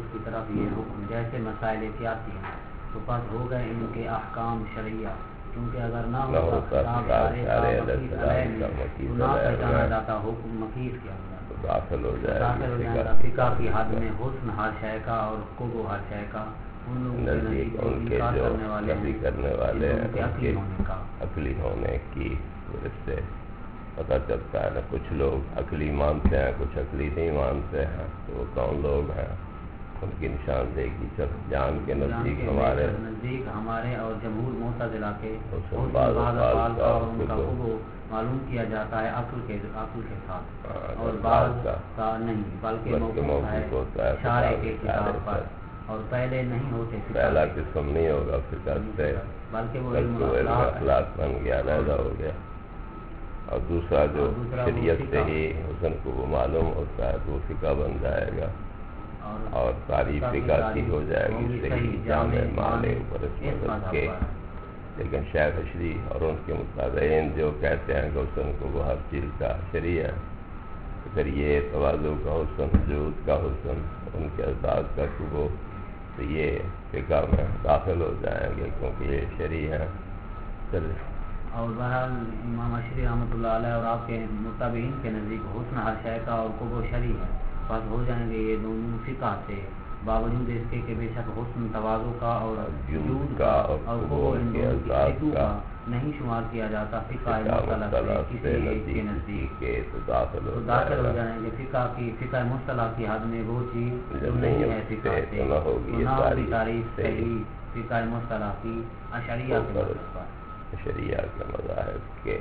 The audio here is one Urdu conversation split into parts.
اس کی طرف یہ حکم جیسے مسائل احتیاطی ہیں تو پس ہو گئے ان کے احکام شرعیہ، کیونکہ اگر نہ ہوتا خطاب شارع کا مقیس علیہ میں تو نہ پہچانا جاتا حکم مقیس کے اندر، داخل ہو جائے گا فقہ کی حد میں حسن ہر شے کا اور قبو ہر شے کا، ان لوگوں کے نزدیک جو انکار کرنے والے ہیں ان کے عقلی ہونے کا، عقلی ہونے کی وجہ سے پتہ چلتا ہے نا، کچھ لوگ عقلی مانتے ہیں کچھ عقلی نہیں مانتے ہیں، تو وہ کون لوگ ہیں ان کی نشاندہی کی جان کے نزدیک ہمارے اور جمہور معتزلہ کے بعض افعال کا اور ان کا قبو معلوم کیا جاتا ہے عقل کے ساتھ، اور بعض کا نہیں بلکہ موقوف ہوتا ہے شارع کے کتاب پر، اور پہلے نہیں ہوتے پہلا قسم نہیں ہوگا فقہ سے بلکہ وہ علم اخلاق بن گیا، علیحدہ ہو گیا، اور دوسرا جو شریعت سے ہی حسن کو وہ معلوم ہوتا ہے تو وہ فقہ بن جائے گا، اور تعریف فقہ کی ہو جائے گی صحیح جامع معنی پر اس میں رکھ کے۔ لیکن شیخ اشری اور ان کے متابعین جو کہتے ہیں کہ حسن کو وہ ہر چیز کا شریع ہے، اگر یہ تواضع کا حسن، جود کا حسن، ان کے الفاظ کا قبو، تو یہ فقہ میں داخل ہو جائیں گے کیونکہ یہ شریع ہے۔ اور بہرحال امام اشری رحمۃ اللہ علیہ اور آپ کے متابعین کے نزدیک حسن ہر شے کا اور قبو شریع ہے، بس ہو جائیں گے یہ دونوں فقہ سے، باوجود اس کے کہ بے شک حسن تواضع کا اور جود کا اور قبو ان دونوں کی کا نہیں شمار کیا جاتا فقہ مصطلح سے کسی ایک کے نزدیک، تو داخل ہو جائیں گے فقہ مصطلح کی حد میں وہ چیز جو نہیں ہے فقہ سے، تو نہ ہوگی تعریف صحیح فقہ مصطلح کی اشعریہ کے مذہب پر، شریعہ کے مذاہب کے،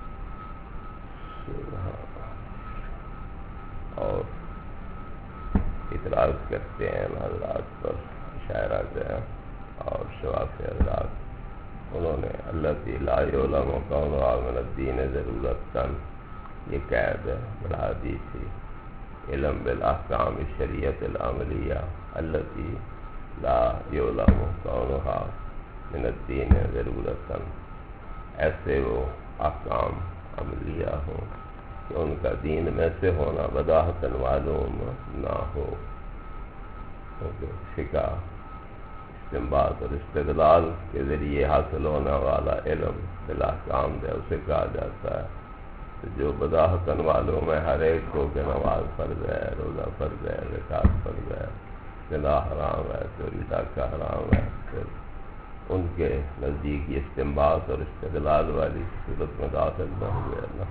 اور اعتراض کرتے ہیں حضرات پر شاعرہ سے اور شواف حضرات، انہوں نے التی لا یعلم کونہا من الدین ضرورتاً یہ قید بڑھا دی تھی، علم بالاحکام الشریعۃ العملیہ التی لا یعلم کونہا من الدین ضرورتاً، ایسے وہ احکام عملیہ ہوں کہ ان کا دین میں سے ہونا بداہتاً معلوم نہ ہو، کیونکہ فقہ استنباط اور استدلال کے ذریعے حاصل ہونے والا علم بالاحکام ہے، اسے کہا جاتا ہے، تو جو بداہتاً معلوم ہے ہر ایک کو کہ نماز فرض ہے، روزہ فرض ہے، زکوٰۃ فرض ہے، زنا حرام ہے، چوری ڈاکہ حرام ہے، پھر ان کے نزدیک یہ استنباط اور استدلال والی صورت میں داخل نہ ہوئے نا،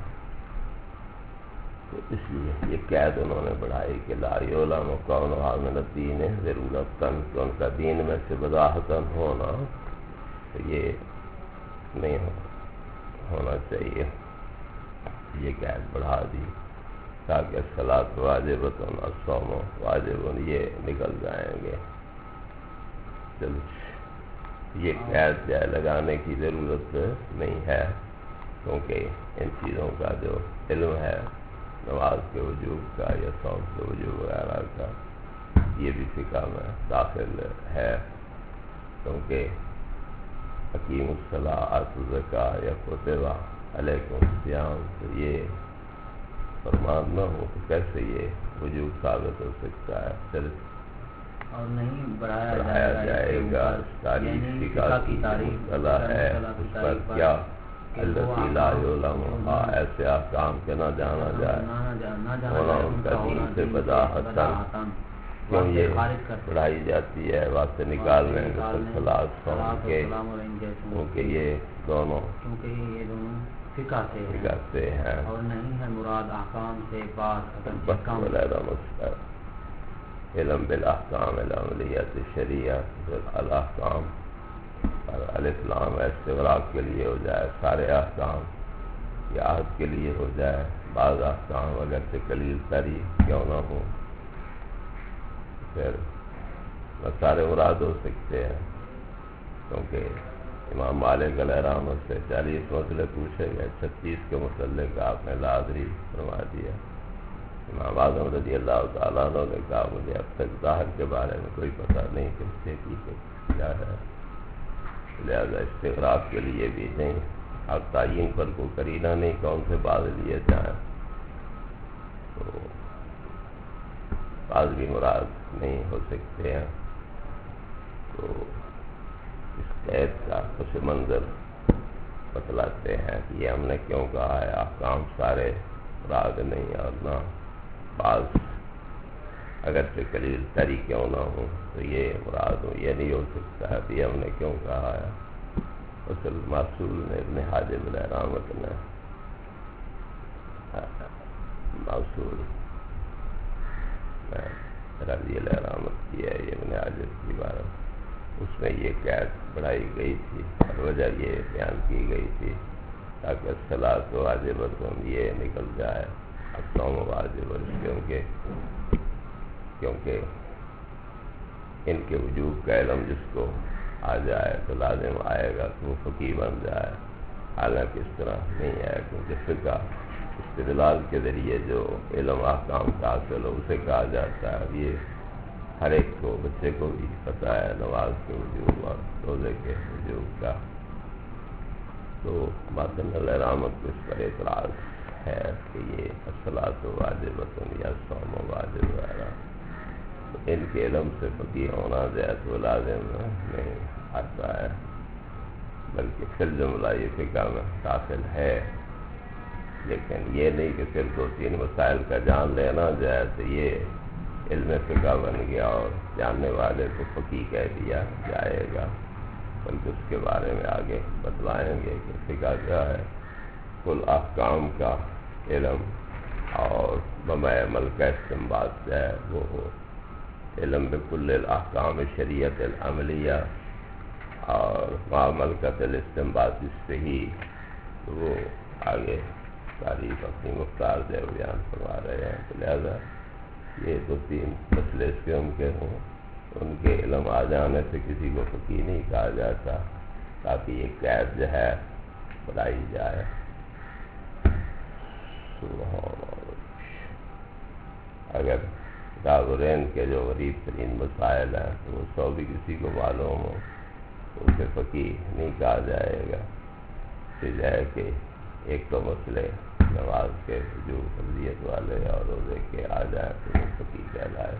تو اس لیے یہ قید انہوں نے بڑھائی کہ لا یعلم کونہا من الدین ضرورتاً، کہ ان کا دین میں سے بداہتاً ہونا، تو یہ نہیں ہونا چاہیے، یہ قید بڑھا دی تاکہ الصلاۃ واجبۃ الصوم واجب یہ نکل جائیں گے۔ چلو یہ قید جائے لگانے کی ضرورت نہیں ہے، کیونکہ ان چیزوں کا جو علم ہے نماز کے وجوب کا یا صوم کے وجوب وغیرہ کا، یہ بھی فقہ میں داخل ہے، کیونکہ اقیموا الصلاۃ آتوا الزکاۃ یا کتب علیکم الصیام، تو یہ فرمان نہ ہو تو کیسے یہ وجوب ثابت ہو سکتا ہے؟ پھر اور نہیں بڑھایا جائے گا، تاریخ فقہ کی مصطلح ہے، اس پر کیا التی لا یعلم، ایسے احکام کے نہ جانا جائے، ہونا ان کا دین سے بداہتاً، کیوں یہ بڑھائی جاتی ہے واسطے نکالنے صلاۃ صوم کے، کیونکہ یہ دونوں فقہ سے ہیں اور نہیں ہے مراد احکام سے بعض علیحدہ مسئلہ، علم بالاحکام العملیۃ الشریعہ، الاحکام اور الف لام استغراق کے لیے ہو جائے، سارے احکام یا عہد کے لیے ہو جائے، بعض احکام اگرچہ قلیل تری کیوں نہ ہو، پھر سارے مراد ہو سکتے ہیں، کیونکہ امام مالک علیہ رحمۃ سے 40 مسئلے پوچھے گئے، 36 کے متعلق آپ نے لا ادری فرما دیا۔ امام اعظم رضی اللہ تعالیٰ عنہ نے کہا مجھے اب تک ظاہر کے بارے میں کوئی پتہ نہیں کہ اس سے کیا ہے، لہذا استغراق کے لیے بھی نہیں، اب تعین پر کوئی قرینہ نہیں کون سے بعض لیے جائیں، تو الفاظ بھی مراد نہیں ہو سکتے ہیں۔ تو اس قید کا پس منظر بتلاتے ہیں کہ یہ ہم نے کیوں کہا ہے، احکام سارے مراد نہیں، اور نہ بعض اگرچہ قلیل تری کیوں نہ ہوں تو یہ مراد ہو، یہ نہیں ہو سکتا ہے۔ یہ ہم نے کیوں کہا ہے، اصل معصول نے ابن حاجب علیہ رحمت نے معصول رضی علیہ رحمت کی ہے، یہ ابن حاجب کی عبارت، اس میں یہ قید بڑھائی گئی تھی اور وجہ یہ بیان کی گئی تھی تاکہ الصلاۃ واجبۃ یہ نکل جائے الصوم واجب، کیونکہ ان کے وجوب کا علم جس کو آ جائے تو لازم آئے گا کہ وہ فقیہ بن جائے، حالانکہ اس طرح نہیں ہے، کیونکہ فقہ استدلال کے ذریعے جو علم احکام کا حاصل ہو اسے کہا جاتا ہے۔ یہ ہر ایک کو، بچے کو بھی پتہ ہے نماز کے وجوب اور روزے کے وجوب کا۔ تو ماتن علیہ رحمت کو اس پر اعتراض ہے کہ یہ الصلاۃ واجبۃ یا الصوم واجب وغیرہ، ان کے علم سے فقیہ ہونا جائز و لازم نہیں آتا ہے، بلکہ پھر جملہ یہ فقہ میں داخل ہے، لیکن یہ نہیں کہ پھر 2-3 مسائل کا جان لینا جائے تو یہ علم فقہ بن گیا اور جاننے والے کو فقیہ کہہ دیا جائے گا، بلکہ اس کے بارے میں آگے بتلائیں گے کہ فقہ کیا ہے۔ کل احکام کا علم اور بمع عمل کا استنباط ہے وہ ہو علم بکل الاحکام شریعت العملیہ، اور معمل کا الاستنباط الصحیح، تو وہ آگے تعریف اپنی مختار جو بیان فرما رہے ہیں۔ تو لہذا یہ 2-3 مسئلے اس کے ممکن ہوں، ان کے علم آ جانے سے کسی کو فقیہ نہیں کہا جاتا، تاکہ یہ قید جو ہے بڑھائی جائے۔ اگر کتابین کے جو غریب ترین مسائل ہیں تو وہ 100 بھی کسی کو معلوم ہو تو اسے فقیہ نہیں کہا جائے گا، اس ہے کہ ایک تو مسئلے نماز کے وجوب فرضیت والے اور روزے کے آ جائیں تو وہ فقیہ کہلائے۔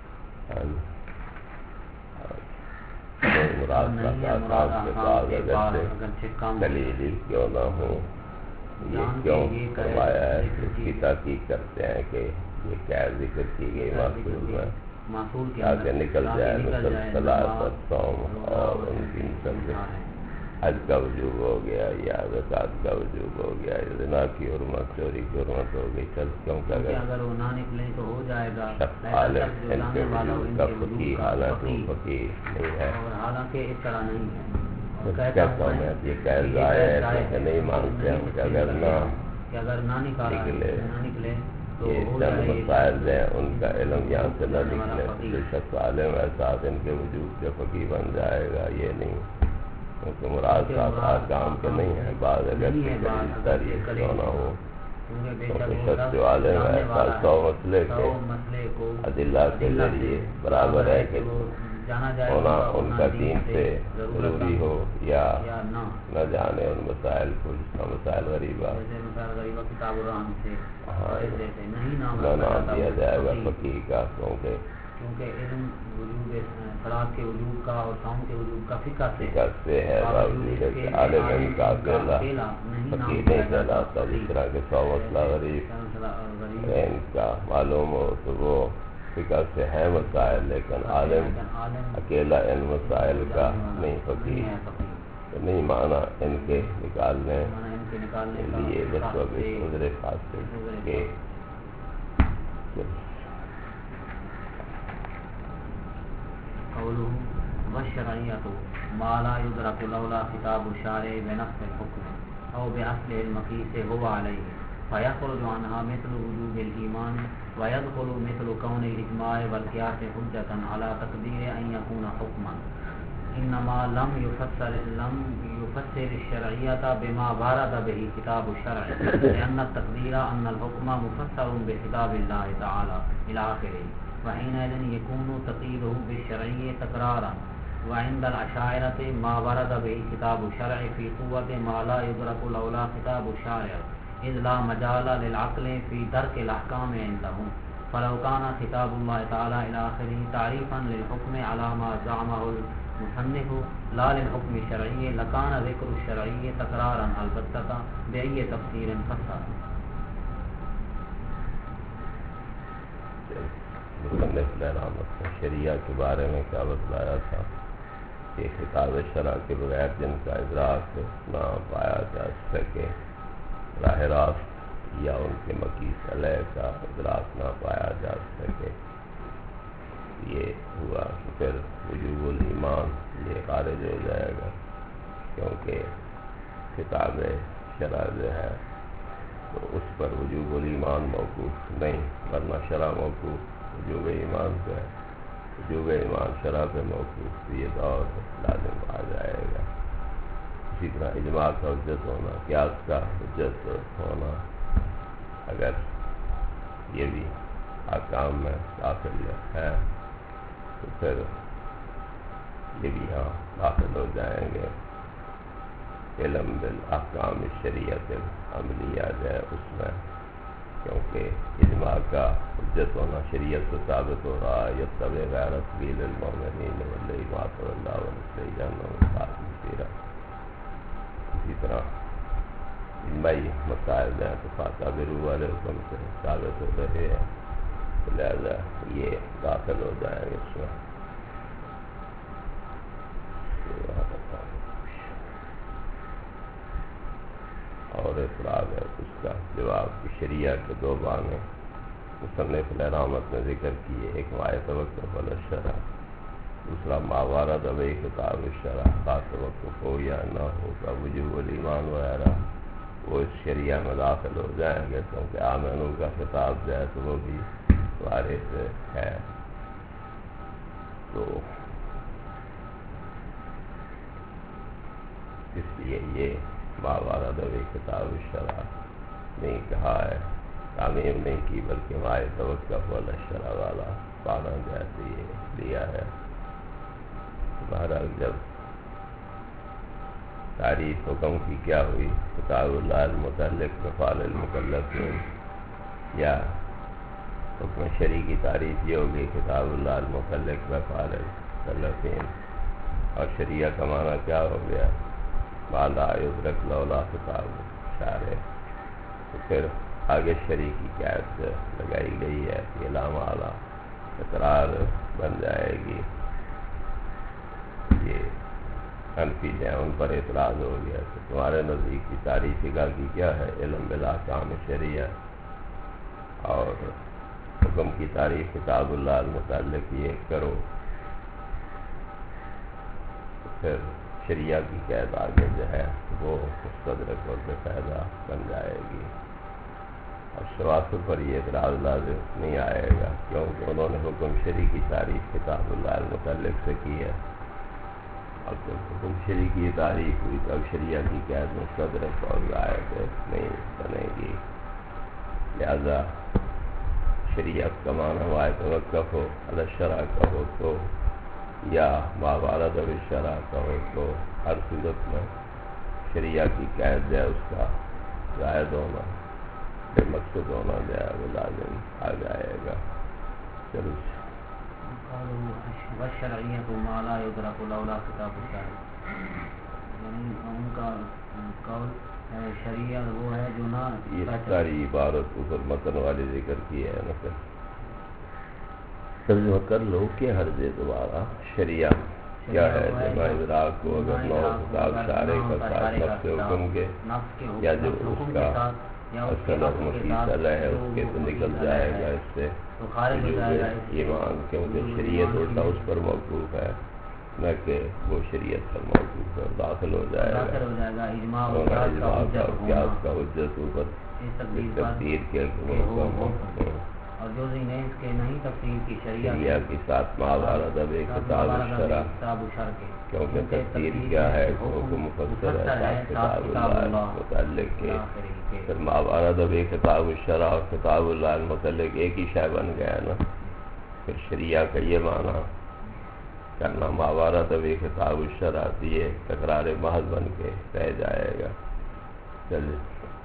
مراد کے بعد اگرچہ دلیل کیوں نہ ہو، یہ کیوں فرمایا ہے کہ اس کی تحقیق کرتے ہیں کہ یہ کیا ذکر کی گئی معصول میں تاکہ نکل جائے مثل صلاۃ اور صوم اور ان کی مثل حج کا وجوب ہو گیا یا زکوٰۃ کا وجوب ہو گیا، زنا کی حرمت، چوری کی حرمت ہو گئی، چل کیونکہ اگر وہ نہ نکلے تو ہو جائے گا عالم ان کے وجوب کا فقیہ، حالانکہ وہ فقیہ نہیں ہے، حالانکہ اس طرح نہیں ہے۔ کہتا ہوں میں یہ قید ضائع ہے کہ نہیں مانتے ہم کہ اگر نہ نکلے یہ چند مسائل ہیں ان کا علم یہاں سے نہ نکلے تو شخص عالم ایسا ان کے وجود سے فقیہ بن جائے گا، یہ نہیں، کیونکہ مراد صاحب کام کے نہیں ہے، بعض اگر تاریخ کیوں نہ ہو، کیونکہ شخص جو عالم ہے 100 مسئلے کے ادلہ کے ذریعے برابر ہے کہ ہونا ان کا دین سے ضروری ہو یا نہ جانے ان مسائل کو، جس کا مسائل غریبہ نہ نام دیا جائے گا فقیہ کا، کیونکہ علم وجوب صلاۃ کے وجوب کا اور صوم کے وجوب کا فقہ سے ہے، باوجود کہ عالم علم کا اکیلا فقیہ نہیں کہلاتا، جس طرح کہ 100 مسئلہ غریب ان کا معلوم ہو تو وہ فقہ سے ہے مسائل، لیکن عالم اکیلا ان مسائل کا نہیں فقیہ، تو نہیں مانا ان کے نکالنے کے لیے بس عذر فاسد کے والشرعیۃ ما لا یدرک لولا خطاب الشارع بنفس الحکم او باصل المقیس هو علیہ فیخرج عنها مثل وجوب الایمان ويدخل مثل كون الاجماع والقياس حجة على تقدير ان يكون حكما، انما لم يفسر الشرعية بما ورد به كتاب الشرع، لان التقدير ان الحكم مفسر بكتاب الله تعالى الى اخره، وحينئذ يكون تقييده بالشرعي تكرارا، وعند الاشاعرة ما ورد به كتاب الشرع في قوة ما لا يدرك لولا كتاب الشارع، اذ لا مجال للعقل في درک الاحکام عندهم، فلو كان خطاب الله تعالى إلى آخره تعريفا للحكم على ما زعمه المصنف لا للحكم الشرعي لكان ذكر الشرعي تكرارا البتة بأي تفسير فسر. مصنف نے شریعہ کے بارے میں کیا بتلایا تھا کہ خطاب شرع کے بغیر جن کا ادراک نہ پایا جا سکے راہ راست یا ان کے مقیس علیہ کا ادراک نہ پایا جا سکے، یہ ہوا کہ پھر وجوب الایمان یہ خارج ہو جائے گا، کیونکہ خطاب شرع جو ہے تو اس پر وجوب الایمان موقوف نہیں، ورنہ شرع موقوف وجوب ایمان پہ ہے، وجوب ایمان شرع پہ موقوف یہ دور لازم آ جائے گا۔ اسی طرح اجماع کا حجت ہونا، قیاس کا حجت ہونا، اگر یہ بھی احکام میں داخل ہے تو پھر یہ بھی یہاں داخل ہو جائیں گے۔ علم بالاحکام الشریعۃ العملیہ جائے اس میں، کیونکہ اجماع کا حجت ہونا شریعت سے ثابت ہو رہا ہے، یتبع غیر سبیل المؤمنین واللہ ما تولى ونصلہ جہنم سعیرا۔ اسی طرح اجماعی مسائل ہیں تو فاعتبروا والے حکم سے ثابت ہو رہے ہیں، لہذا یہ داخل ہو جائیں گے اس میں۔ اور اعتراض ہے اس کا جواب کہ شریعہ کے دو معنی مصنف رحمت نے ذکر کیے، ایک مائے توقف علی الشرع، دوسرا ما ورد به خطاب الشرع، خاص توقف ہو یا نہ ہو کا وجوب الایمان وغیرہ وہ اس شریعہ میں داخل ہو جائیں گے، کیونکہ آمنو کا خطاب جو ہے تو وہ بھی وارث ہے۔ تو اس لیے یہ ما ورد به خطاب الشرع نہیں کہا ہے، تعمیم نہیں کی، بلکہ مائے توقف علی الشرع والا معنی جیسے یہ لیا ہے۔ بہرحال جب تعریف حکم کی کیا ہوئی، خطاب اللہ المتعلق بفعل المکلفین، یا حکم شرعی کی تعریف یہ ہوگی خطاب اللہ المتعلق بفعل المکلفین، اور شریعہ کا معنی کیا ہو گیا ما لا یدرک لولا خطاب شارع۔ تو پھر آگے شرعی کی قید لگائی گئی ہے کہ لام اعلیٰ تکرار بن جائے گی۔ یہ حنفی جو ہیں ان پر اعتراض ہو گیا کہ تمہارے نزدیک کی تعریف کا کی کیا ہے، علم بالاحکام شریعہ، اور حکم کی تعریف کتاب اللہ المتعلق یہ کرو، تو پھر شریعہ کی قید آگے جو ہے وہ مستدرک اور بے فائدہ بن جائے گی۔ اور شواذ پر یہ اعتراض لازم نہیں آئے گا، کیونکہ انہوں نے حکم شرعی کی تعریف کتاب اللہ المتعلق سے کی ہے، اب جب حکم شرعی کی تعریف ہوئی تو اب شریعہ کی قید مستدرک اور زائد نہیں بنے گی، لہذا شریعت کا معنی مائے توقف ہو علی الشرع کا ہو تو یا ما ورد بالشرع کا ہو تو ہر صورت میں شریعہ کی قید ہے اس کا زائد ہونا، بے مقصد ہونا جو ہے وہ لازم آ جائے گا۔ چلو والشرعیۃ ما لا یدرک لولا خطاب الشرع، یعنی ان کا قول شریعہ وہ ہے جو نہ، یہ ساری عبارت اوپر متن والے ذکر کی ہے نا، ترجمہ کر لو کہ ہر دے دوبارہ شریعہ کیا ہے، جمع ادراک کو اگر نو خطاب شارع کا ساتھ نفس حکم کے یا جو اس کا اصل اور مقیس علیہ ہے اس کے تو نکل جائے گا اس سے ایمان، کیونکہ شریعت الٹا اس پر موقوف ہے نہ کہ وہ شریعت پر موقوف ہے، داخل ہو جائے گا اجماع کا قیاس کا حجت اوپر تفسیر کے اور جو نہیں اس کے نہیں تفسیر کی شریعہ کے ساتھ ما ورد به خطاب الشرع، کیونکہ تفسیر کیا ہے حکم مفسر ہے ساتھ کتاب اللہ متعلق کے، پھر ما ورد به خطاب الشرع اور خطاب اللہ المتعلق ایک ہی شے بن گیا نا، پھر شریعہ کا یہ معنی کرنا ما ورد به خطاب الشرع یہ تکرار محض بن کے رہ جائے گا۔ چلیے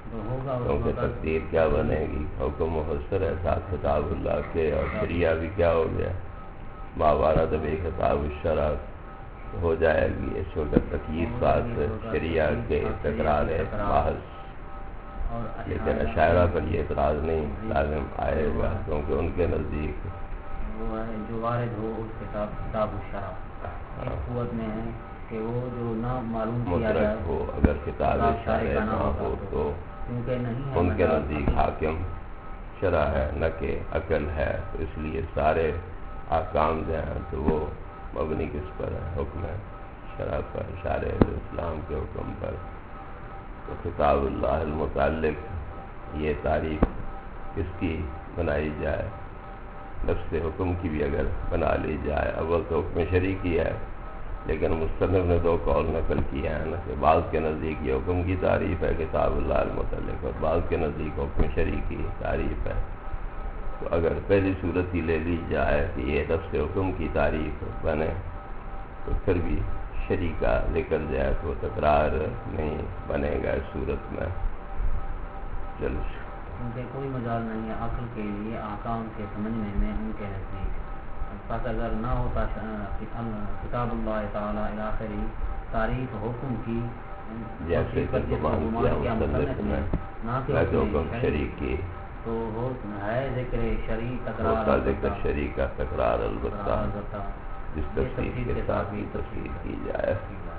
تو ہوگا اس کیونکہ وقت تقدیر کیا بنے گی؟ حکم محسر ہے ساتھ خطاب اللہ کے، اور شریعہ بھی کیا ہو گیا؟ ماوارہ طبی خطاب الشرع ہو جائے گی، اس وقت تکییف ساتھ شریعہ کے تکرار محض. لیکن اشاعرہ پر یہ اعتراض نہیں لازم آئے گا، کیونکہ ان کے نزدیک وہ ہے جو وارد ہو اس کتاب الشرع اس قوت میں ہے کہ وہ جو نہ معلوم کیا جائے مدرک ہو. اگر کتاب شرع نہ ہو تو کیونکہ نہیں ہے ان کے نزدیک حاکم شرع ہے نہ کہ عقل ہے، تو اس لیے سارے احکام جو ہیں تو وہ مبنی کس پر ہے؟ حکم شرع پر، شارع اسلام کے حکم پر. تو کتاب اللہ المتعلق یہ تعریف کس کی بنائی جائے؟ نفس حکم کی بھی اگر بنا لی جائے. اول تو حکم شرعی کی ہے، لیکن مصنف نے دو قول نقل کیا ہے نا، کہ بعض کے نزدیک یہ حکم کی تعریف ہے کتاب اللہ المتعلق، اور بعض کے نزدیک حکم شرعی کی تعریف ہے. تو اگر پہلی صورت ہی لے لی جائے کہ یہ نفس حکم کی تعریف بنے، تو پھر بھی شرعی کا ذکر جائے تو تکرار نہیں بنے گا اس صورت میں. چلو کیونکہ کوئی مجال نہیں ہے عقل کے لیے احکام کے سمجھنے میں ان کے نزدیک. پس اگر نہ ہوتا کتاب اللہ تعالیٰ الاخری تعریف حکم کی جیسے کیا مصنف نے نہ کہ حکم شرعی کی، تو وہ ہے ذکر شرعی ہوتا تکرار ذکر شرعی کا تکرار البتہ جس تفصیل کے ساتھ بھی تفصیل کی جائے.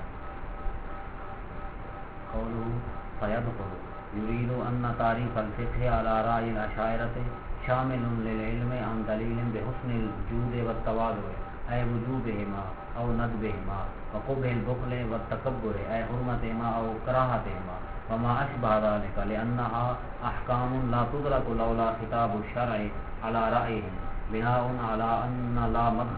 قوله فيدخل يريد أن تعريف الفقه على رأي الأشاعرة شامل للعلم عن دليل بحسن الجود والتواضع أي وجوبهما أو ندبهما وقبح البخل والتكبر أي حرمتهما أو كراهتهما وما أشبه ذلك لأنها أحكام لا تدرك لولا خطاب الشرع على رأيهم بناء على أن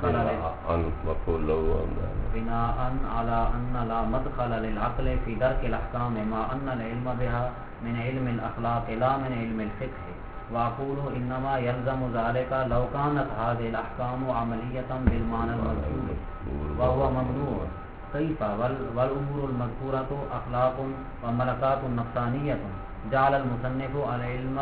لا مدخل للعقل في درك الأحكام مع أن العلم بها من علم الأخلاق لا من علم الفقه. وأقول إنما يلزم ذلك لو كانت هذه الأحكام عملية بالمعنى المذكور وهو ممنوع. كيف والأمور المذكورة أخلاق وملكات نفسانية جعل المصنف العلم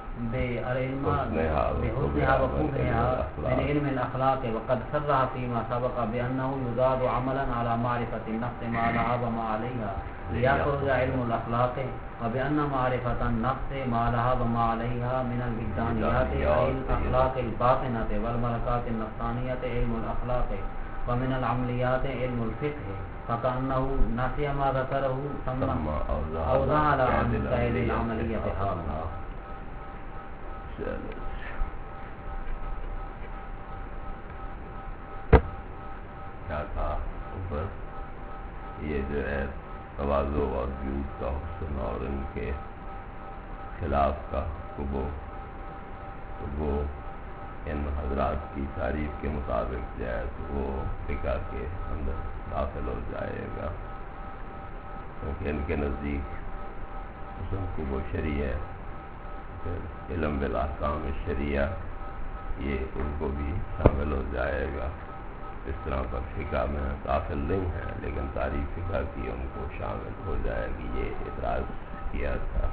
بحسنها وقبحها من علم الأخلاق، وقد صرح فيما سبق بأنه يزاد عملا على معرفة النفس ما لها وما عليها ليخرج علم الأخلاق، وبأن معرفة النفس ما لها وما عليها من الوجدانيات أي الأخلاق الباطنة والملكات النفسانية علم الأخلاق، ومن العمليات علم الفقه، فكأنه نسي ما ذكره ثم أوضع على عن سائر العملية هذا. کیا تھا اوپر یہ جو ہے تواضع اور جود کا حسن اور ان کے خلاف کا قبو، تو وہ ان حضرات کی تعریف کے مطابق جائے تو وہ فقہ کے اندر داخل ہو جائے گا، کیونکہ ان کے نزدیک حسن قبو شرعی ہے. علم بالاحکام الشرعیہ یہ ان کو بھی شامل ہو جائے گا. اس طرح پر فقہ میں داخل نہیں ہے، لیکن تعریف فقہ کی ان کو شامل ہو جائے گی. یہ اعتراض کیا تھا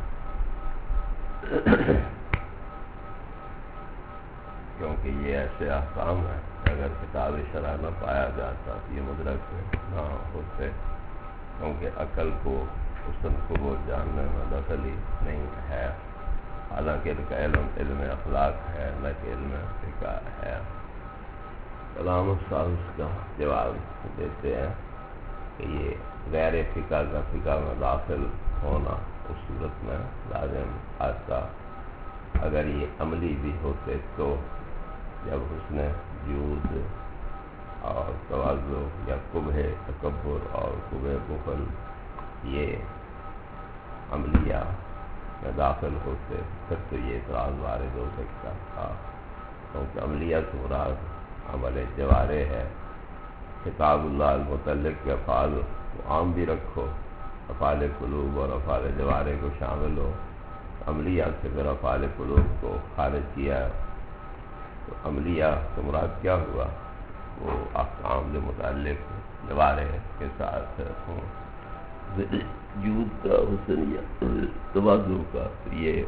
کیونکہ یہ ایسے احکام ہیں اگر کتاب شرع نہ پایا جاتا تو یہ مدرک نہ ہوتے، کیونکہ عقل کو حسن کو وہ جاننے میں دخل ہی نہیں ہے. حالانکہ ان کا علم اخلاق ہے نہ کہ علم فقہ ہے. کلام الثالث کا جواب دیتے ہیں کہ یہ غیر فقہ کا فقہ میں داخل ہونا اس صورت میں لازم آتا اگر یہ عملی بھی ہوتے، تو جب حسن جود اور تواضع یا قبح تکبر اور قبح بخل یہ عملیہ میں داخل ہوتے پھر تو یہ اعتراض وارد ہو سکتا تھا، کیونکہ عملیہ سے مراد عمل جوارح ہے. کتاب اللہ المتعلق کے افعال عام بھی رکھو، افعال قلوب اور افعال جوارح کو شامل ہو. عملیہ سے پھر افعال قلوب کو خارج کیا، تو عملیہ سے مراد کیا ہوا؟ وہ احکام جو متعلق جوارح کے ساتھ ہوں. جود کا، حسن یا تواضع کا یہ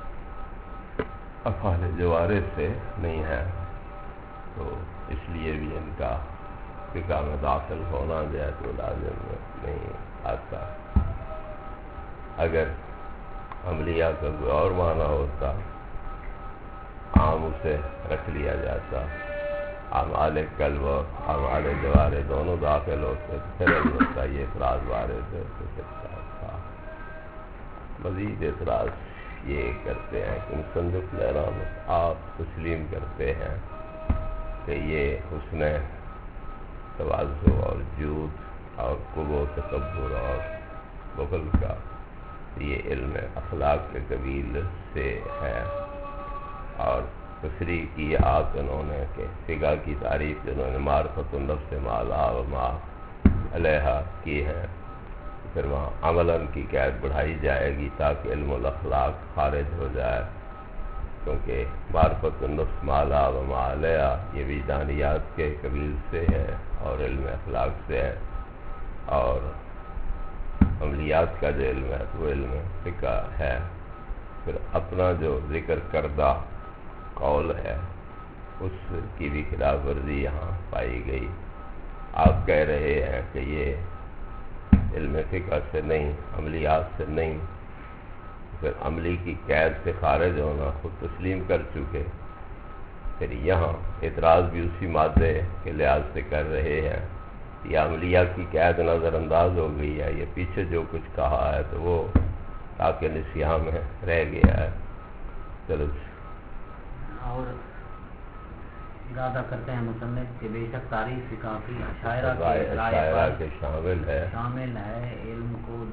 افعال جوارح سے نہیں ہے، تو اس لیے بھی ان کا فقہ میں داخل ہونا جو ہے تو لازم نہیں آتا۔ اگر عملیہ کا کوئی اور معنی ہوتا، عام اسے رکھ لیا جاتا، اعمال قلب اور اعمال جوارح دونوں داخل ہوتے، پھر علم کا یہ اعتراض وارد ہو سکتا تھا۔ مزید اعتراض یہ کرتے ہیں کہ مصنف رحمۃ آپ تسلیم کرتے ہیں کہ یہ حسن تواضع اور جود اور قبو تکبر اور بخل کا یہ علم اخلاق کے قبیل سے ہے، اور تصریح کی آپ انہوں نے کہ فقہ کی تعریف جنہوں نے معرفت النفس ما لہا و ما علیہا کی ہے، پھر وہاں عملاً کی قید بڑھائی جائے گی تاکہ علم الاخلاق خارج ہو جائے، کیونکہ معرفت النفس ما لہا و ما علیہا یہ وجدانیات کے قبیل سے ہے اور علم اخلاق سے ہے، اور عملیات کا جو علم ہے وہ علم فقہ ہے۔ پھر اپنا جو ذکر کردہ قول ہے اس کی بھی خلاف ورزی یہاں پائی گئی۔ آپ کہہ رہے ہیں کہ یہ علم فقہ سے نہیں، عملیات سے نہیں، پھر عملی کی قید سے خارج ہونا خود تسلیم کر چکے، پھر یہاں اعتراض بھی اسی مادے کے لحاظ سے کر رہے ہیں، یہ عملیہ کی قید نظر انداز ہو گئی ہے، یہ پیچھے جو کچھ کہا ہے تو وہ تاکہ نسیاں میں رہ گیا ہے۔ چلو اور ارادہ کرتے ہیں مصنف کہ بے شک تعریف فقہ کی اشاعرہ کے شامل ہے علم کو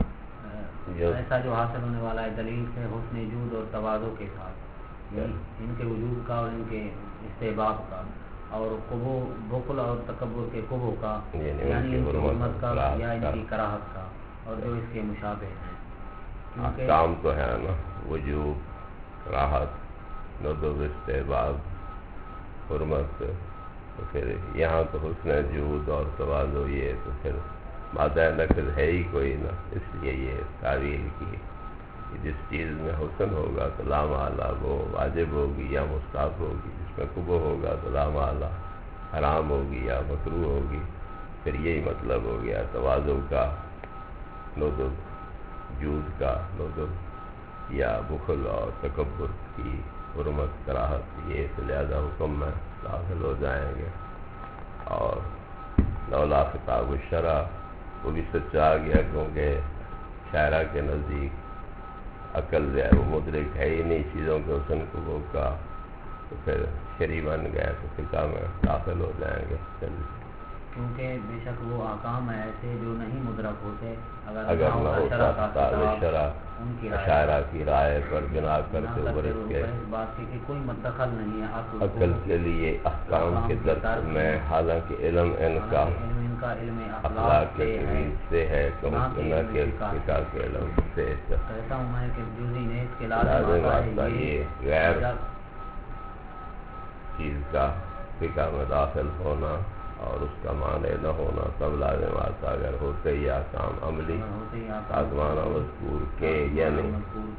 ایسا جو حاصل ہونے والا ہے دلیل سے حسن جود اور تواضع کے ساتھ، ان کے وجود کا اور ان کے استحباب کا، اور قبو بخل اور تکبر کے قبو کا، یعنی ان کی حرمت کا یا ان کی کراہت کا، اور جو اس کے مشابہ ہیں۔ کام تو ہے نا، وجوب، راحت، ندب، استحباب، حرمت، تو پھر یہاں تو حسن جود اور تواضع یہ تو پھر مادہ نقل ہے ہی کوئی نہ، اس لیے یہ تعویل کی کہ جس چیز میں حسن ہوگا تو لا محالہ وہ واجب ہوگی یا مستحب ہوگی، جس میں قبح ہوگا تو لا محالہ حرام ہوگی یا مکروہ ہوگی، پھر یہی مطلب ہو گیا تواضع کا ندب، جود کا ندب، یا بخل اور تکبر کی حرمت، کراہت، یہ تو لہذا حکم میں داخل ہو جائیں گے۔ اور لولا خطاب الشرع وہ بھی سچا آ گیا، کیونکہ شاعرہ کے نزدیک عقل جو ہے وہ مدرک ہے ہی نہیں چیزوں کے حسن قبو کا، تو پھر شرعی بن گئے تو فقہ میں داخل ہو جائیں گے۔ کیونکہ بے شک وہ احکام ہیں ایسے جو نہیں مدرک ہوتے اگر نہ ہوتا خطاب شرع شاعرہ کی رائے پر بنا کرتے اوپر اس کے بات کہ کوئی مدخل نہیں ہے عقل کے لیے احکام کے درس میں، حالانکہ علم ان کا علم اخلاق کے قبیل سے ہے، نہ کہ فقہ کے علم سے۔ کہتا ہوں میں کہ جزئی نے اس کے لازم آتا یہ غیر چیز کا فقہ میں داخل ہونا اور اس کا معنی نہ ہونا تب لازم آتا، اگر ہوتے ہی احکام عملی سازمانہ مذکور کے یعنی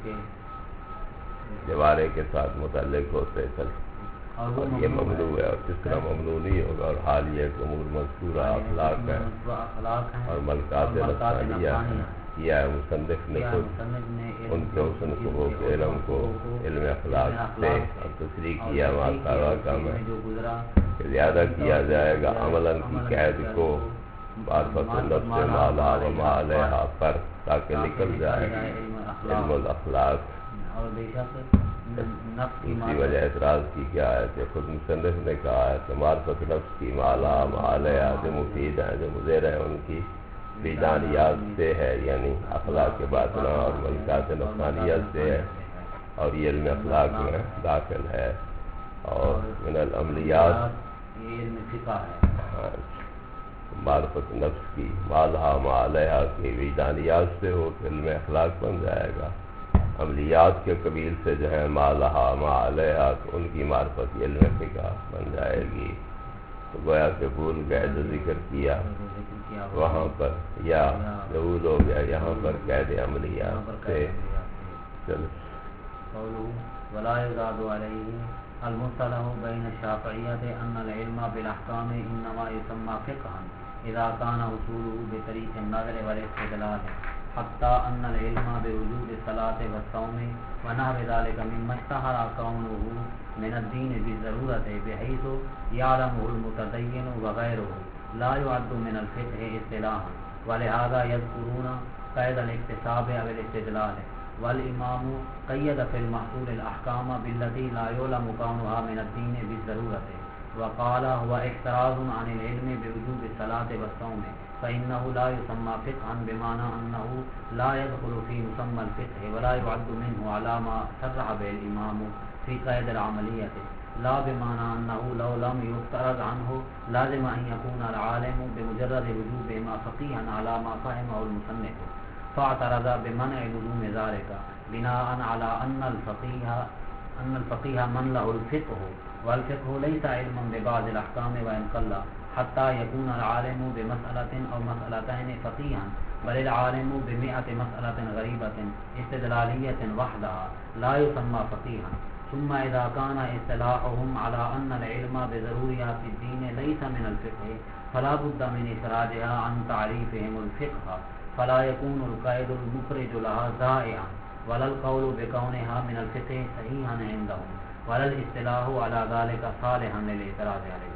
جوارے کے ساتھ متعلق ہوتے چل، اور یہ ممنوع ہے، اور جس طرح ممنوع نہیں ہوگا، اور حال یہ کہ امور مذکورہ اخلاق ہیں اور ملکات نفسانیہ کیا ہے مصنف نے خود ان کے حسن قبو کے علم کو علم اخلاق سے اور تصریح کیا ماتارہ میں کہ زیادہ کیا جائے گا عملاً کی قید کو معرفت النفس ما لہا و ما علیہا پر، تاکہ نکل جائے علم الاخلاق۔ اسی وجہ اعتراض کی کیا ہے کہ خود مصنف نے کہا ہے کہ معرفت نفس کی ما لہا ما علیہا جو مفید ہیں، جو مضر ہیں، ان کی وجدانیات سے ہے، یعنی اخلاق باطنہ اور ملکات نفسانیت سے ہے، اور یہ علم اخلاق میں داخل ہے۔ اور من العملیات معرفت نفس کی ما لہا ما علیہا کی وجدانیات سے ہو تو علم اخلاق بن جائے گا، عملیات کے قبیل سے جو ہے ما لہا ما علیہا تو ان کی معرفت علم فقہ بن جائے گی۔ تو گویا کہ بھول گئے جو ذکر کیا کیا وہاں پر یا ظہور ہو گیا یہاں پر قید عملیات سے چلو ولا يزاد عليه المصطلح بين الشافعية أن العلم بالأحكام إنما يسمى فقها إذا كان وصوله بطريق النظر والاستدلال حتى أن العلم بوجوب الصلاة والصوم ونحو ذلك مما اشتهر كونه من الدين بالضرورة بحيث يعلمه المتدين وغيره لا يعد من الفقه اصطلاحا ولهذا يذكرون قيد الاكتساب أو الاستدلال والإمام قيد في المحصول الأحكام بالتي لا يعلم كونها من الدين بالضرورة وقال هو احتراز عن العلم بوجوب الصلاة والصوم فإنه لا يسمى فقها بمعنى أنه لا يدخل في مسمى الفقه ولا يعد منه على ما صرح به الإمام في قيد العملية لا بمعنى أنه لو لم يفترض عنه لازم أن يكون العالم بمجرد وجوبهما فقيها على ما فهمه المصنف فاعترض بمنع لزوم ذلك بناء على أن الفقيه من له الفقه والفقه ليس علما ببعض الأحكام وإن قل حتى يكون العالم بمسألة أو مسألتين فقيها بل العالم ب100 مسألة غريبة استدلالية وحدها لا يسمى فقيها ثم إذا كان اصطلاحهم على أن العلم بضروريات الدين ليس من الفقه فلا بد من إخراجها عن تعريفهم الفقه فلا يكون القيد المخرج لها زائعا ولا القول بكونها من الفقه صحيحا عندهم ولا الاصطلاح على ذلك صالحا للاعتراض عليه.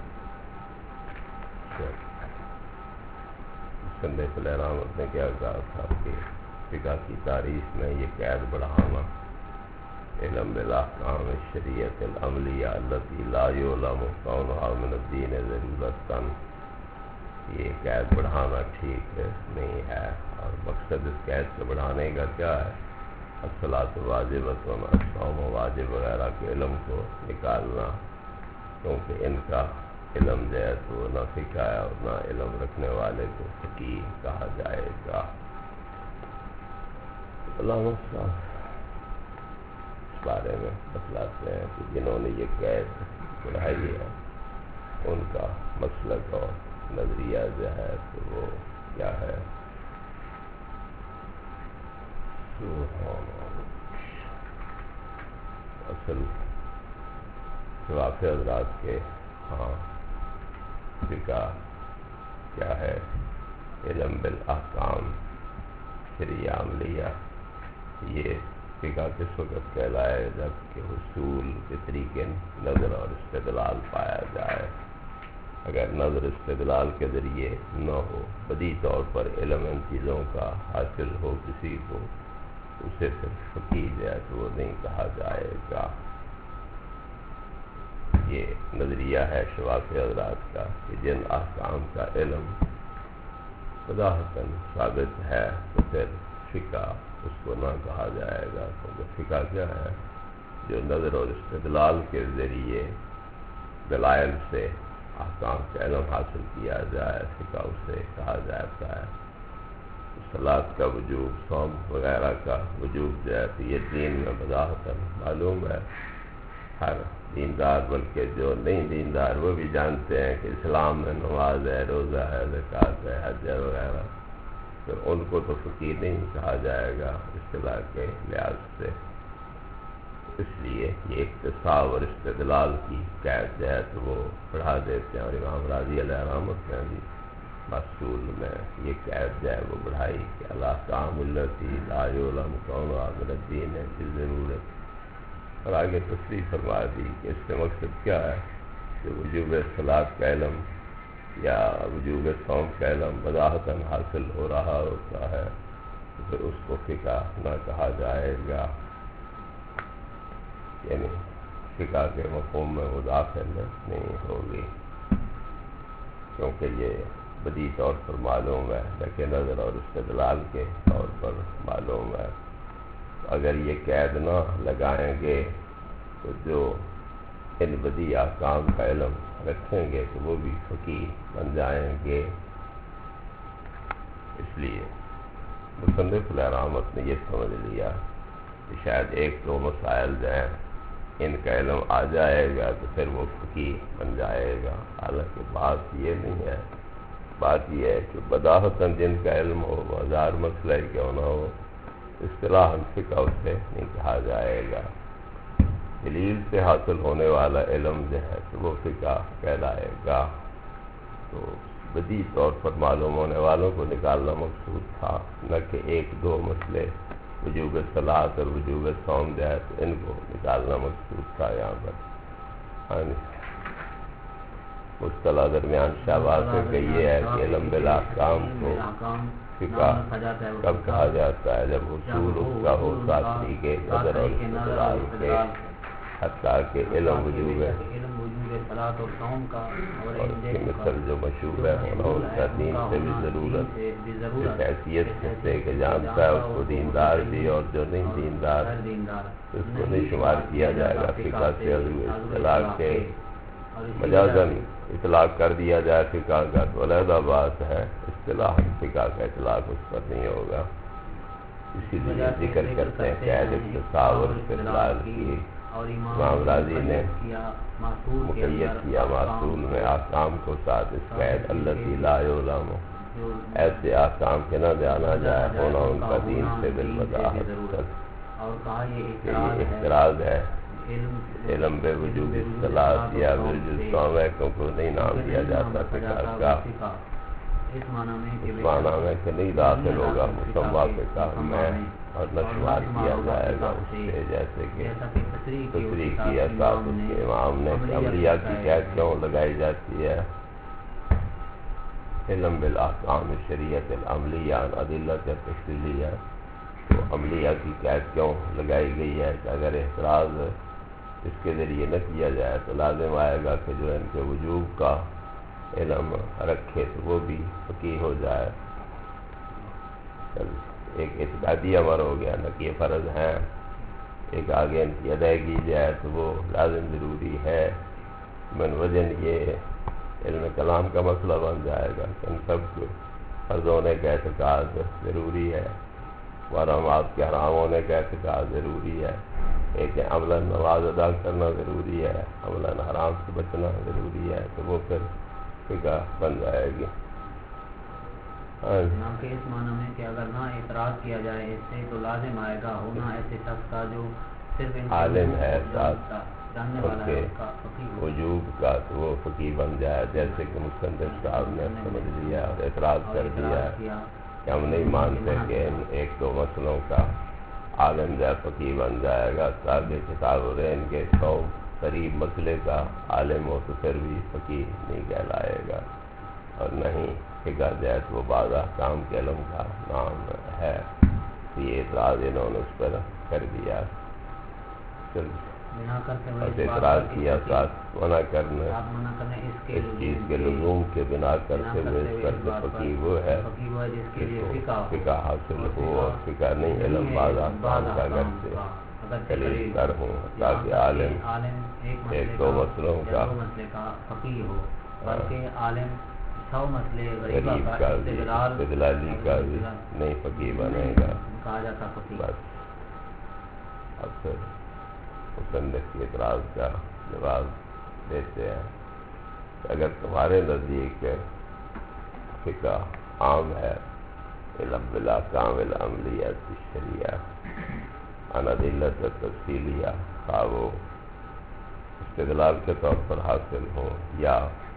مصنف الرحمت نے کیا کہا تھا کہ فقہ کی تعریف میں یہ قید بڑھانا علم بالاحکام الشریعۃ العملیہ التی لا یعلم کونها من الدین ضرورتا، یہ قید بڑھانا ٹھیک نہیں ہے، اور مقصد اس قید سے بڑھانے کا کیا ہے؟ الصلاۃ واجبۃ الصوم واجب وغیرہ کے علم کو نکالنا، کیونکہ ان کا علم جو ہے تو نہ فقہ ہے اور نہ علم رکھنے والے کو فقیہ کہا جائے گا۔ علامہ صاحب اس بارے میں بتلاتے ہیں کہ جنہوں نے یہ قید بڑھائی ہے ان کا مسلک اور نظریہ جو ہے تو وہ کیا ہے؟ اصل شفاف حضرات کے ہاں فقہ کیا ہے؟ علم بالاحکام شریعہ عملیہ، یہ فقہ کس وقت کہلائے جب کہ حصول کے طریقے نظر اور استدلال پایا جائے۔ اگر نظر استدلال کے ذریعے نہ ہو، بدیہی طور پر علم ان چیزوں کا حاصل ہو کسی کو، اسے پھر فقیہ جو ہے تو وہ نہیں کہا جائے گا۔ یہ نظریہ ہے شفاف حضرات کا کہ جن احکام کا علم صراحتاً ثابت ہے تو پھر فقہ اس کو نہ کہا جائے گا، کیونکہ فقہ کیا ہے؟ جو نظر اور استدلال کے ذریعے دلائل سے احکام کا علم حاصل کیا جائے، فقہ اسے کہا جاتا ہے۔ صلاۃ کا وجوب، صوم وغیرہ کا وجوب جو ہے تو یہ دین میں بظاہراً معلوم ہے، ہر دیندار بلکہ جو نہیں دیندار وہ بھی جانتے ہیں کہ اسلام میں نماز ہے، روزہ ہے، زکوٰۃ ہے، حج ہے وغیرہ، تو ان کو تو فقیہ نہیں کہا جائے گا اصطلاح کے لحاظ سے۔ اس لیے یہ اکتساب اور استدلال کی قید جو ہے تو وہ بڑھا دیتے ہیں، اور امام راضی علیہ رحمت نے بھی محصول میں یہ قید جو ہے وہ بڑھائی کہ الاحکام التی لا یعلم کونها من الدین بالضرورۃ، اور آگے تصریح فرما دی کہ اس سے مقصد کیا ہے کہ وجوب صلاۃ کا علم یا وجوب صوم کا علم بظاہراً حاصل ہو رہا ہوتا ہے تو پھر اس کو فقہ نہ کہا جائے گا، یعنی فقہ کے مفہوم میں وہ داخل نہیں ہوگی، کیونکہ یہ بدیہی طور پر معلوم ہے لیکن نظر اور استدلال کے طور پر معلوم ہے۔ اگر یہ قید نہ لگائیں گے تو جو ان بدیہی احکام کا علم رکھیں گے تو وہ بھی فقیہ بن جائیں گے۔ اس لیے مصنف الرحمت نے یہ سمجھ لیا کہ شاید ایک دو مسائل جو ہیں ان کا علم آ جائے گا تو پھر وہ فقیہ بن جائے گا، حالانکہ بات یہ نہیں ہے بات یہ ہے کہ بداحتاً جن کا علم ہو وہ 1000 مسئلہ کیوں نہ ہو، اصطلاحاً فقہ اسے نہیں کہا جائے گا۔ دلیل سے حاصل ہونے والا علم جو ہے تو وہ فقہ کہلائے گا۔ تو بدیہی طور پر معلوم ہونے والوں کو نکالنا مقصود تھا، نہ کہ 1-2 مسئلے وجوب صلاۃ اور وجوب صوم جو ہے تو ان کو نکالنا مقصود تھا یہاں پر۔ مصطلح درمیان شہباز سے یہ ہے کہ علم بالاحکام کو فقہ کب کہا جاتا ہے؟ جب حصول اس کا ہو ساتھی کے نظر اور استدلال کے، حتیٰ کہ علم وجوب ہے اور اس کی مثل جو مشہور ہے ہونا ان کا دین سے بھی ضرورت، اس حیثیت سے کہ جانتا ہے اس کو دیندار بھی اور جو نہیں دیندار اس کو نہیں شمار کیا جائے گا فقہ سے۔ اصطلاح کے مجازاً اطلاق کر دیا جائے فقہ کا تو علیحدہ بات ہے، اصطلاح فقہ کا اطلاق اس پر نہیں ہوگا۔ اسی لیے ذکر کرتے ہیں کہ اختصاص اور استدلال کی امام راضی نے مقید کیا معصول میں احکام کو ساتھ اس قید التی لا یعلم، ایسے احکام کے نہ جانا جائے ہونا ان کا دین سے بالبداہت کہ یہ اعتراض ہے علم بے وجوب صلاۃ یا وجوب صوم کو نہیں نام دیا جاتا فقہ کا، اس معنی میں کہ نہیں داخل ہوگا مسمى فقہ میں اور نہ شمار کیا جائے گا اس سے، جیسے کہ تصریح کی اساس اس کے امام نے کہ عملیہ کی قید کیوں لگائی جاتی ہے؟ علم بالاحکام شریعت العملیہ ادلۃ تفصیلیہ، تو عملیہ کی قید کیوں لگائی گئی ہے کہ اگر اعتراض اس کے ذریعے نہ کیا جائے تو لازم آئے گا کہ جو ان کے وجوب کا علم رکھے تو وہ بھی فقیہ ہو جائے۔ ایک اعتقادی امر ہو گیا نہ کہ یہ فرض ہیں، ایک آگے ان کی ادائیگی جائے تو وہ لازم ضروری ہے۔ من وجن یہ علم کلام کا مسئلہ بن جائے گا کہ ان سب کو فرض ہونے کا اعتقاد ضروری ہے، محرمات کے حرام ہونے کا اعتقاد ضروری ہے، ایک عملاً نماز ادا کرنا ضروری ہے، عملاً حرام سے بچنا ضروری ہے، تو وہ پھر فقہ بن جائے گی۔ کہ اس معنی میں کہ اگر نہ اعتراض کیا جائے اس سے تو لازم آئے گا ہونا ایسے شخص کا جو صرف عالم ہے ساتھ ان کے وجوب کا تو وہ فقیہ بن جائے، جیسے کہ مصنف صاحب نے سمجھ لیا اور اعتراض کر دیا کہ ہم نہیں مانتے کہ ان 1-2 مسئلوں کا عالم جو فقیہ بن جائے گا، تاکہ کتاب الرین کے 100 قریب مسئلے کا عالم ہو تو پھر بھی فقیہ نہیں کہلائے گا، اور نہیں فقہ جائے تو وہ بعض احکام کے علم کا نام ہے۔ یہ اعتراض انہوں نے اس پر کر دیا، اور اعتراض کیا ساتھ منع کرنے اس چیز کے لزوم کے بنا کرتے ہوئے اس پر کہ فقیہ وہ ہے فقہ حاصل ہو اور فقہ نہیں علم بعض احکام کا گھر سے خلیل کر ہوں، تاکہ عالم 1-2 مسئلوں کا فقیہ ہو بلکہ عالم 100 مسئلے غریب کا بھی استدلالی کا بھی نہیں فقیہ بنے گا کہا جاتا فقیہ۔ بس اب پھر مصنف کے اعتراض کا جواب دیتے ہیں کہ اگر تمہارے نزدیک فقہ عام ہے علم بالاحکام العملیہ الشریعہ عن ادلۃ تفصیلیہ، خواہ وہ استدلال کے طور پر حاصل ہو یا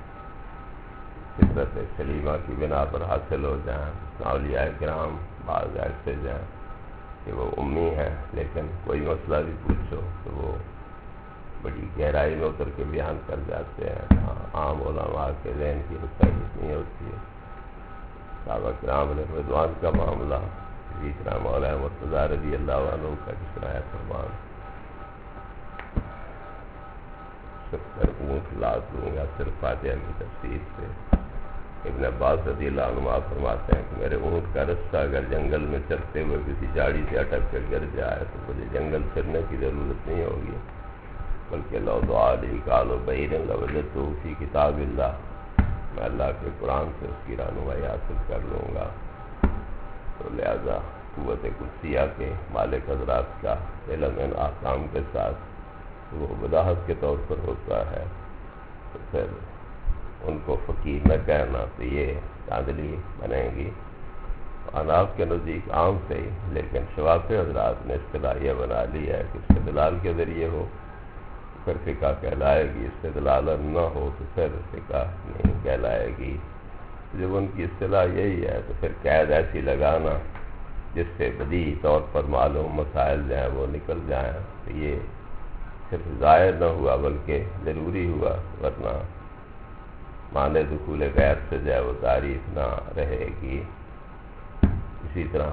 فطرت سلیمہ کی بنا پر حاصل ہو جائیں۔ اولیاء کرام بعض ایسے جائیں کہ وہ امی ہیں لیکن کوئی مسئلہ بھی پوچھو تو وہ بڑی گہرائی میں اتر کے بیان کر جاتے ہیں، عام علماء کے ذہن کی رسائی نہیں ہوتی ہے۔ صحابہ کرام نے رضوان کا معاملہ اسی طرح مولانا مرتضیٰ رضی اللہ عنہ کا جس طرح فرمان 70 اونٹ لا دوں گا صرف فاتحہ کی تفسیر سے۔ ابن عباس رضی اللہ عنہ فرماتے ہیں کہ میرے اونٹ کا رستہ اگر جنگل میں چلتے ہوئے کسی جھاڑی سے اٹک کر گر جائے تو مجھے جنگل پھرنے کی ضرورت نہیں ہوگی، بلکہ لو دعا لی قالوا بعیر لوجدتہ فی کتاب اللہ، میں اللہ کے قرآن سے اس کی رہنمائی حاصل کر لوں گا۔ تو لہذا قوت قدسیہ کے مالک حضرات کا علم ان احکام کے ساتھ وہ بداحت کے طور پر ہوتا ہے، تو پھر ان کو فقیہ نہ کہنا تو یہ چاندلی بنے گی. اناف کے نزدیک عام سے ہی، لیکن شوافی حضرات نے اصطلاح یہ بنا لی ہے کہ استدلال کے ذریعے ہو پھر فقہ کہلائے گی، استدلال نہ ہو تو پھر فقہ نہیں کہلائے گی. جب ان کی اصطلاح یہی ہے تو پھر قید ایسی لگانا جس سے بدیہی طور پر معلوم مسائل جو ہیں وہ نکل جائیں، تو یہ صرف ظاہر نہ ہوا بلکہ ضروری ہوا، ورنہ معنی دخول غیر سے جو ہے وہ تعریف نہ رہے گی. اسی طرح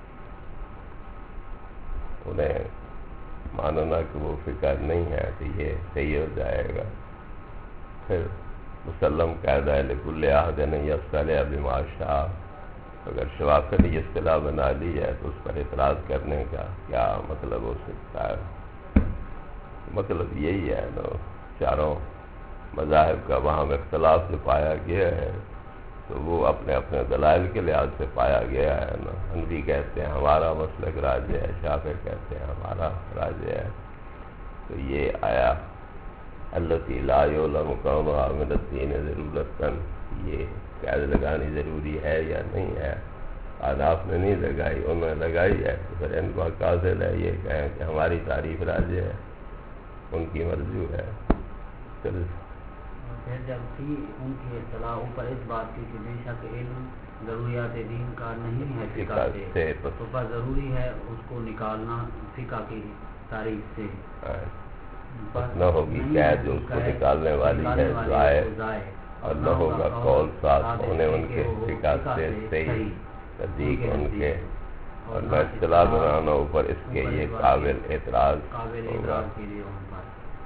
انہیں ماننا کہ وہ فقہ نہیں ہے تو یہ صحیح ہو جائے گا. پھر مسلم قاعدہ ہے لکل عہد نہیں یصطلح بما شاء. اگر شوافی نے یہ اصطلاح بنا لی ہے تو اس پر اعتراض کرنے کا کیا مطلب ہو سکتا ہے؟ مطلب یہی ہے نا، چاروں مذاہب کا وہاں اختلاف جو پایا گیا ہے تو وہ اپنے اپنے دلائل کے لحاظ سے پایا گیا ہے نا. حنفی کہتے ہیں ہمارا مسلک راجع ہے، شافعی کہتے ہیں ہمارا راجع ہے. تو یہ آیا التی لا یعلم کونھا من الدین ضرورتاً، یہ قید لگانی ضروری ہے یا نہیں ہے؟ احناف نے نہیں لگائی، انہوں نے لگائی ہے. تو پھر ان کو قاصد ہے یہ کہیں کہ ہماری تعریف راجع ہے، ان کی مرجو ہے. پھر جب تھی ان کی اطلاع اوپر اس بات کی کہ بے شک علم ضروریات دین کا نہیں ہے فقہ سے، تو پر ضروری ہے اس کو نکالنا فقہ کی تعریف سے. نہ ہوگی قید جو اس کو نکالنے والی ہے ضائع، اور نہ ہوگا قول ساتھ ہونے ان کے فقہ سے صحیح تصدیق ان کے، اور نہ اصطلاح بنانا اوپر اس کے یہ قابل اعتراض ہوگا. کے لیے ان پر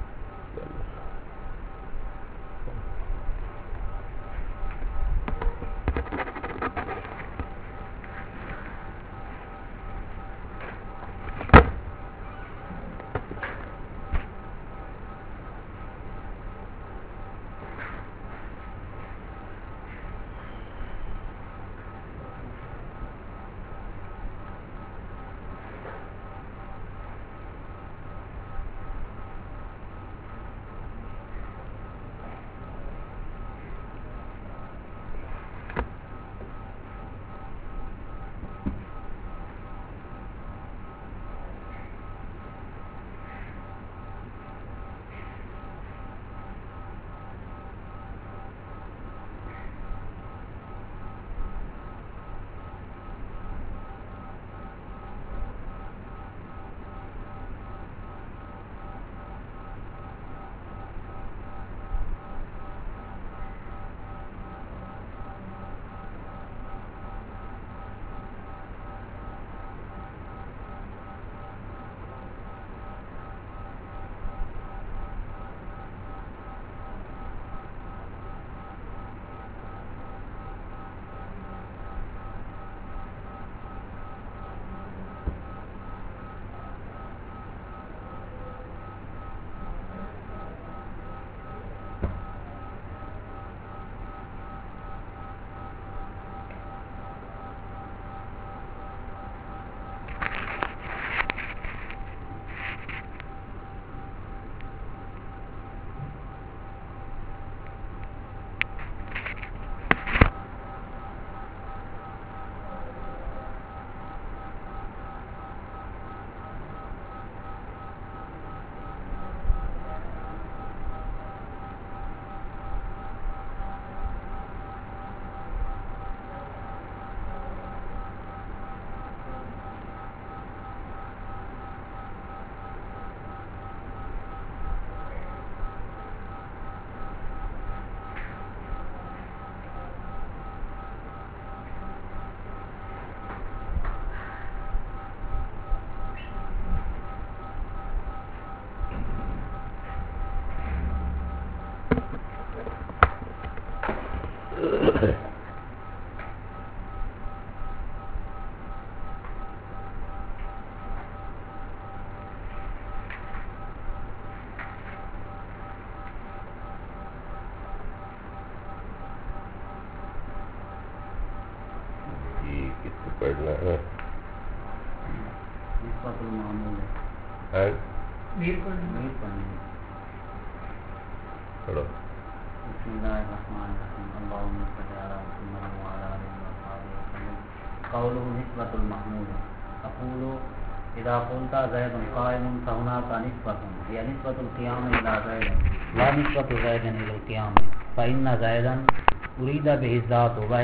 پڑھنا ہے بالکل پڑھو. بسم الله الرحمن الرحيم اللهم صل على محمد وعلى آله وصحبه وسلم. قوله نسبة المحمود. أقول إذا قلت زيد قائم فهناك نسبة هي نسبة القيام إلى زيد لا نسبة زيد إلى القيام فإن زيدا أريد به الذات